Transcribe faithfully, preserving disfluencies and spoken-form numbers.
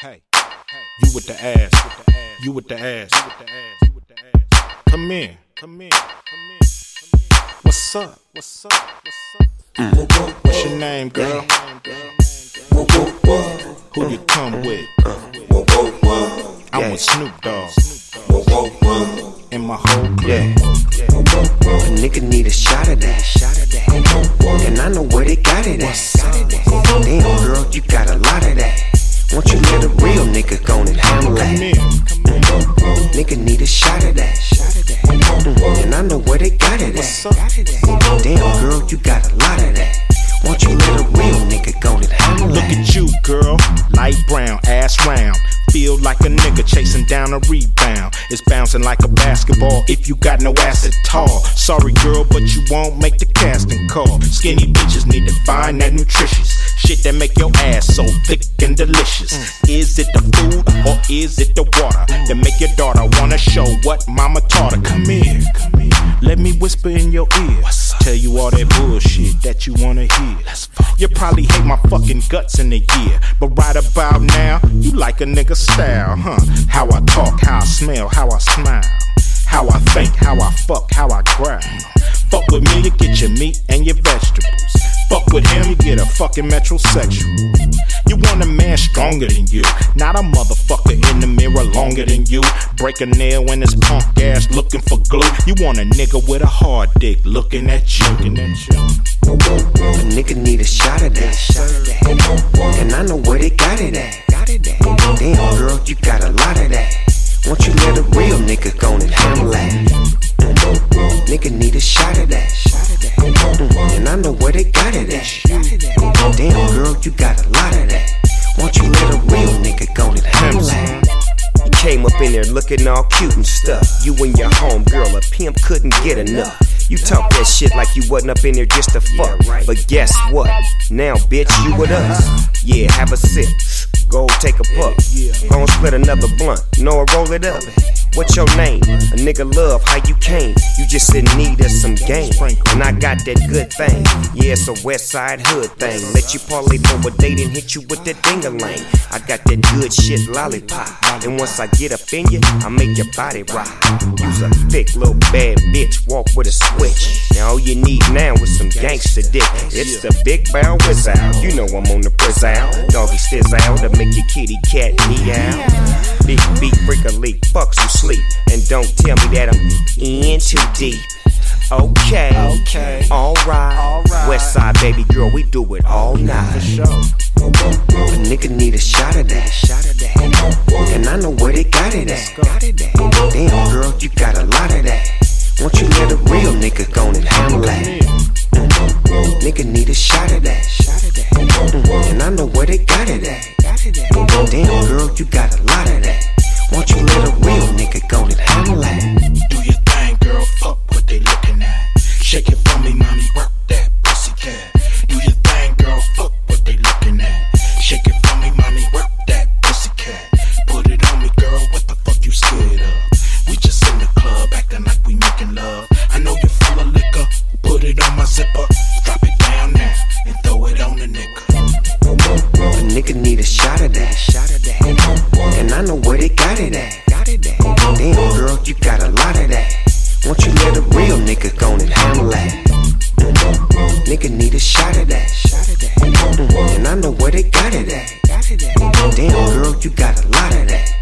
Hey, you with the ass, you with the ass, you with the ass. Come in, come in, come in. What's up? What's up? What's up? Mm. What's your name, girl? Who you come with? I'm with Snoop Dogg and my whole crew. Yeah. A nigga need a shot of that, and I know where they got it at. Damn, girl, you got a lot of that. Won't you let a real nigga go and handle that? Nigga need a shot of that, mm, and I know where they got it at. Damn, girl, you got a lot of that. Won't you let a real nigga go and handle that? Look at you, girl, light brown, ass round. Feel like a nigga chasing down a rebound. It's bouncing like a basketball if you got no ass at all. Sorry, girl, but you won't make the casting call. Skinny bitches need to find that nutritious shit that make your ass so thick and delicious. Mm. Is it the food or is it the water that make your daughter wanna show what mama taught her? Come here, come here. Let me whisper in your ear. Tell you all that bullshit that you wanna hear. You probably hate my fucking guts in a year, but right about now, you like a nigga style, huh? How I talk, how I smell, how I smile, how I think, how I fuck, how I growl. Fuck with me, you get your meat and your vegetables. Fuck with him, you get a fucking metrosexual. You want a man stronger than you, not a motherfucker in the mirror longer than you. Break a nail in his punk ass looking for glue. You want a nigga with a hard dick looking at you. Looking at you. A nigga need a shot of that, and I know where they got it at. Damn, girl, you got a lot of that. Won't you let a real nigga go and handle that? Nigga need a shot of that, mm, and I know where they got it at. Damn, girl, you got a lot of that. Won't you let a real nigga go and handle that? You came up in there looking all cute and stuff. You and your homegirl, a pimp couldn't get enough. You talk that shit like you wasn't up in there just to fuck. But guess what? Now, bitch, you with us. Yeah, have a sip. Go take a puff. Gon' split another blunt. Know I roll it up. What's your name? A nigga love how you came. You just in need of some game. And I got that good thing. Yeah, it's a west side hood thing. Let you parlay for a date and hit you with that ding-a-ling. I got that good shit lollipop. And once I get up in you, I make your body rock. You's a thick little bad bitch. Walk with a switch. Now all you need now is some gangster dick. It's the big bow whizzle. You know I'm on the prison. Doggy stizz out to make your kitty cat meow. Big beat break a leak. Fucks you sleep. And don't tell me that I'm in too deep. Okay, okay, alright. All West side baby girl, we do it all night. For sure. A nigga need a shot of that, and I know where they got it at. Damn, girl, you got a lot of that. Won't you let a real nigga go and handle that? Mm. Nigga need a shot of that, mm, and I know where they got it at. Damn, girl, you got a lot of that. Won't you let a real nigga go and handle that? Do your thing, girl, fuck what they looking at. Shake it for me, mommy, work that pussy cat. Do your thing, girl, fuck what they looking at. Shake it for me, mommy, work that pussy cat. Put it on me, girl, what the fuck you scared of? We just in the club, acting like we making love. I know you're full of liquor, put it on my zipper. Drop it down now, and throw it on the nigga. A nigga need a shot of that, and I know where they got it at. Damn, girl, you got a lot of that. Won't you let a real nigga go and handle that? Nigga need a shot of that, mm, and I know where they got it at. Damn, girl, you got a lot of that.